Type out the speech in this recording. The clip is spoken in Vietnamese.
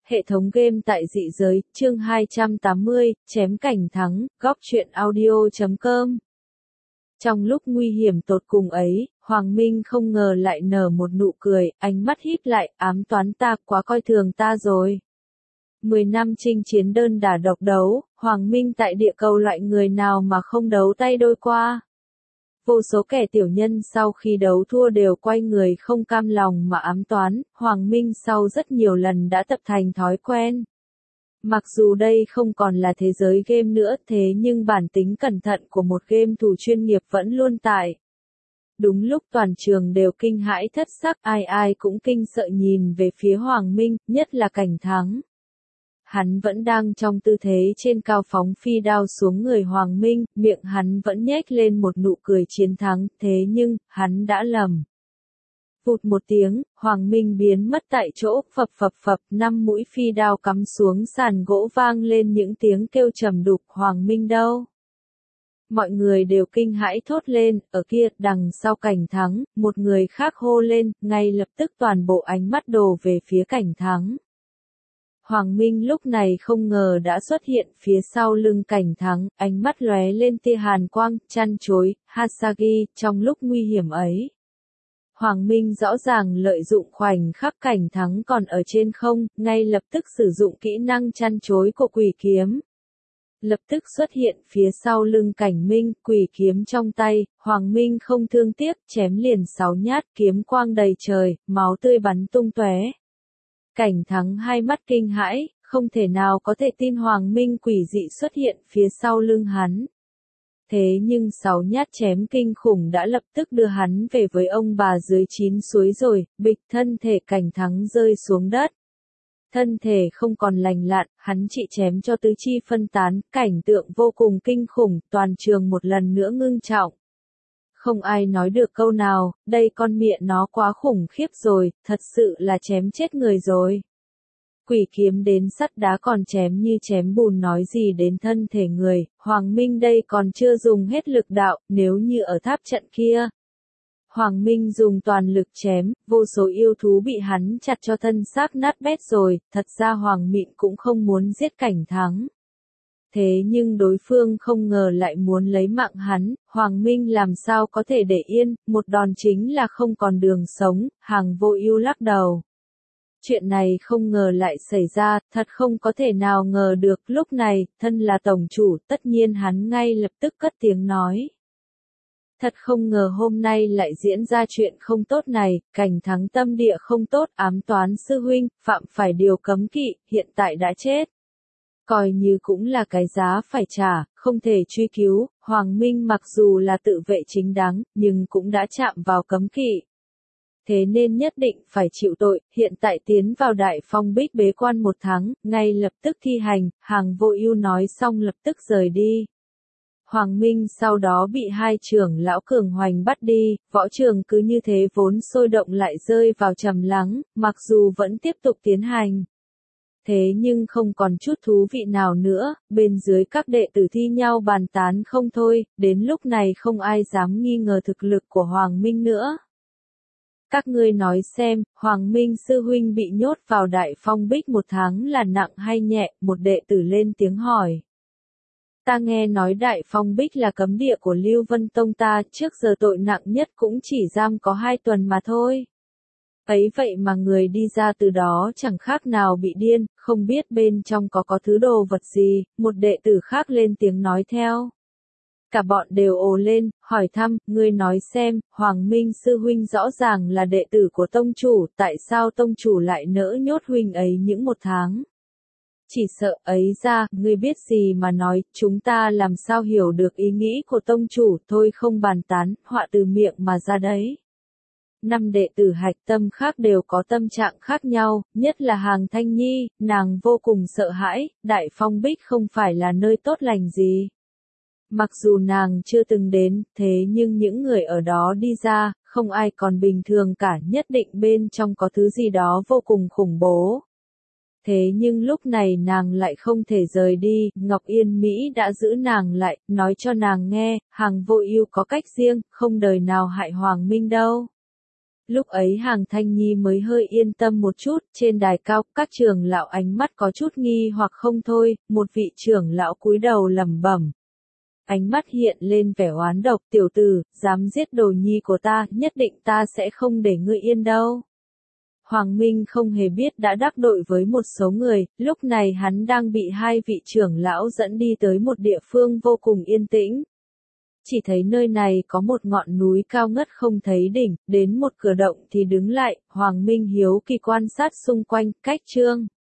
Hệ thống game tại dị giới, chương 280, chém cảnh thắng, góc truyện audio.com. Trong lúc nguy hiểm tột cùng ấy, Hoàng Minh không ngờ lại nở một nụ cười, ánh mắt híp lại, ám toán ta, quá coi thường ta rồi. 10 năm chinh chiến đơn đả độc đấu, Hoàng Minh tại địa cầu loại người nào mà không đấu tay đôi qua. Vô số kẻ tiểu nhân sau khi đấu thua đều quay người không cam lòng mà ám toán, Hoàng Minh sau rất nhiều lần đã tập thành thói quen. Mặc dù đây không còn là thế giới game nữa thế nhưng bản tính cẩn thận của một game thủ chuyên nghiệp vẫn luôn tại. Đúng lúc toàn trường đều kinh hãi thất sắc, ai cũng kinh sợ nhìn về phía Hoàng Minh, nhất là Cảnh Thắng. Hắn vẫn đang trong tư thế trên cao phóng phi đao xuống người Hoàng Minh, miệng hắn vẫn nhếch lên một nụ cười chiến thắng, thế nhưng, hắn đã lầm. Vụt một tiếng, Hoàng Minh biến mất tại chỗ, phập, 5 mũi phi đao cắm xuống sàn gỗ vang lên những tiếng kêu trầm đục, Hoàng Minh đâu? Mọi người đều kinh hãi thốt lên, ở kia, đằng sau Cảnh Thắng, một người khác hô lên, ngay lập tức toàn bộ ánh mắt đổ về phía Cảnh Thắng. Hoàng Minh lúc này không ngờ đã xuất hiện phía sau lưng Cảnh Thắng, ánh mắt lóe lên tia hàn quang, chăn chối, Hasagi, trong lúc nguy hiểm ấy. Hoàng Minh rõ ràng lợi dụng khoảnh khắc Cảnh Thắng còn ở trên không, ngay lập tức sử dụng kỹ năng chăn chối của quỷ kiếm. Lập tức xuất hiện phía sau lưng Cảnh Minh, quỷ kiếm trong tay, Hoàng Minh không thương tiếc, chém liền 6 nhát, kiếm quang đầy trời, máu tươi bắn tung tóe. Cảnh Thắng hai mắt kinh hãi, không thể nào có thể tin Hoàng Minh quỷ dị xuất hiện phía sau lưng hắn. Thế nhưng 6 nhát chém kinh khủng đã lập tức đưa hắn về với ông bà dưới 9 suối rồi, bịch thân thể Cảnh Thắng rơi xuống đất. Thân thể không còn lành lặn, hắn chỉ chém cho tứ chi phân tán, cảnh tượng vô cùng kinh khủng, toàn trường một lần nữa ngưng trọng. Không ai nói được câu nào, đây con mẹ nó quá khủng khiếp rồi, thật sự là chém chết người rồi. Quỷ kiếm đến sắt đá còn chém như chém bùn nói gì đến thân thể người, Hoàng Minh đây còn chưa dùng hết lực đạo, nếu như ở tháp trận kia. Hoàng Minh dùng toàn lực chém, vô số yêu thú bị hắn chặt cho thân xác nát bét rồi, thật ra Hoàng Mịn cũng không muốn giết Cảnh Thắng. Thế nhưng đối phương không ngờ lại muốn lấy mạng hắn, Hoàng Minh làm sao có thể để yên, một đòn chính là không còn đường sống, Hàng Vô Ưu lắc đầu. Chuyện này không ngờ lại xảy ra, thật không có thể nào ngờ được, lúc này, thân là tổng chủ, tất nhiên hắn ngay lập tức cất tiếng nói. Thật không ngờ hôm nay lại diễn ra chuyện không tốt này, Cảnh Thắng tâm địa không tốt, ám toán sư huynh, phạm phải điều cấm kỵ, hiện tại đã chết. Coi như cũng là cái giá phải trả, không thể truy cứu, Hoàng Minh mặc dù là tự vệ chính đáng, nhưng cũng đã chạm vào cấm kỵ. Thế nên nhất định phải chịu tội, hiện tại tiến vào Đại Phong Bích bế quan 1 tháng, ngay lập tức thi hành, Hàng Vô Ưu nói xong lập tức rời đi. Hoàng Minh sau đó bị 2 trưởng lão cường hoành bắt đi, võ trường cứ như thế vốn sôi động lại rơi vào trầm lắng, mặc dù vẫn tiếp tục tiến hành. Thế nhưng không còn chút thú vị nào nữa, bên dưới các đệ tử thi nhau bàn tán không thôi, đến lúc này không ai dám nghi ngờ thực lực của Hoàng Minh nữa. Các ngươi nói xem, Hoàng Minh sư huynh bị nhốt vào Đại Phong Bích 1 tháng là nặng hay nhẹ, một đệ tử lên tiếng hỏi. Ta nghe nói Đại Phong Bích là cấm địa của Lưu Vân Tông ta, trước giờ tội nặng nhất cũng chỉ giam có 2 tuần mà thôi. Ấy vậy mà người đi ra từ đó chẳng khác nào bị điên, không biết bên trong có thứ đồ vật gì, một đệ tử khác lên tiếng nói theo. Cả bọn đều ồ lên, hỏi thăm, ngươi nói xem, Hoàng Minh sư huynh rõ ràng là đệ tử của tông chủ, tại sao tông chủ lại nỡ nhốt huynh ấy những 1 tháng? Chỉ sợ ấy ra, ngươi biết gì mà nói, chúng ta làm sao hiểu được ý nghĩ của tông chủ, thôi không bàn tán, họa từ miệng mà ra đấy. 5 đệ tử hạch tâm khác đều có tâm trạng khác nhau, nhất là Hàng Thanh Nhi, nàng vô cùng sợ hãi, Đại Phong Bích không phải là nơi tốt lành gì. Mặc dù nàng chưa từng đến, thế nhưng những người ở đó đi ra, không ai còn bình thường cả, nhất định bên trong có thứ gì đó vô cùng khủng bố. Thế nhưng lúc này nàng lại không thể rời đi, Ngọc Yên Mỹ đã giữ nàng lại, nói cho nàng nghe, Hàng Vô Ưu có cách riêng, không đời nào hại Hoàng Minh đâu. Lúc ấy Hàng Thanh Nhi mới hơi yên tâm một chút, trên đài cao, các trưởng lão ánh mắt có chút nghi hoặc không thôi, một vị trưởng lão cúi đầu lẩm bẩm. Ánh mắt hiện lên vẻ oán độc, tiểu tử, dám giết đồ nhi của ta, nhất định ta sẽ không để ngươi yên đâu. Hoàng Minh không hề biết đã đắc tội với một số người, lúc này hắn đang bị hai vị trưởng lão dẫn đi tới một địa phương vô cùng yên tĩnh. Chỉ thấy nơi này có một ngọn núi cao ngất không thấy đỉnh, đến một cửa động thì đứng lại, Hoàng Minh hiếu kỳ quan sát xung quanh, cách Trương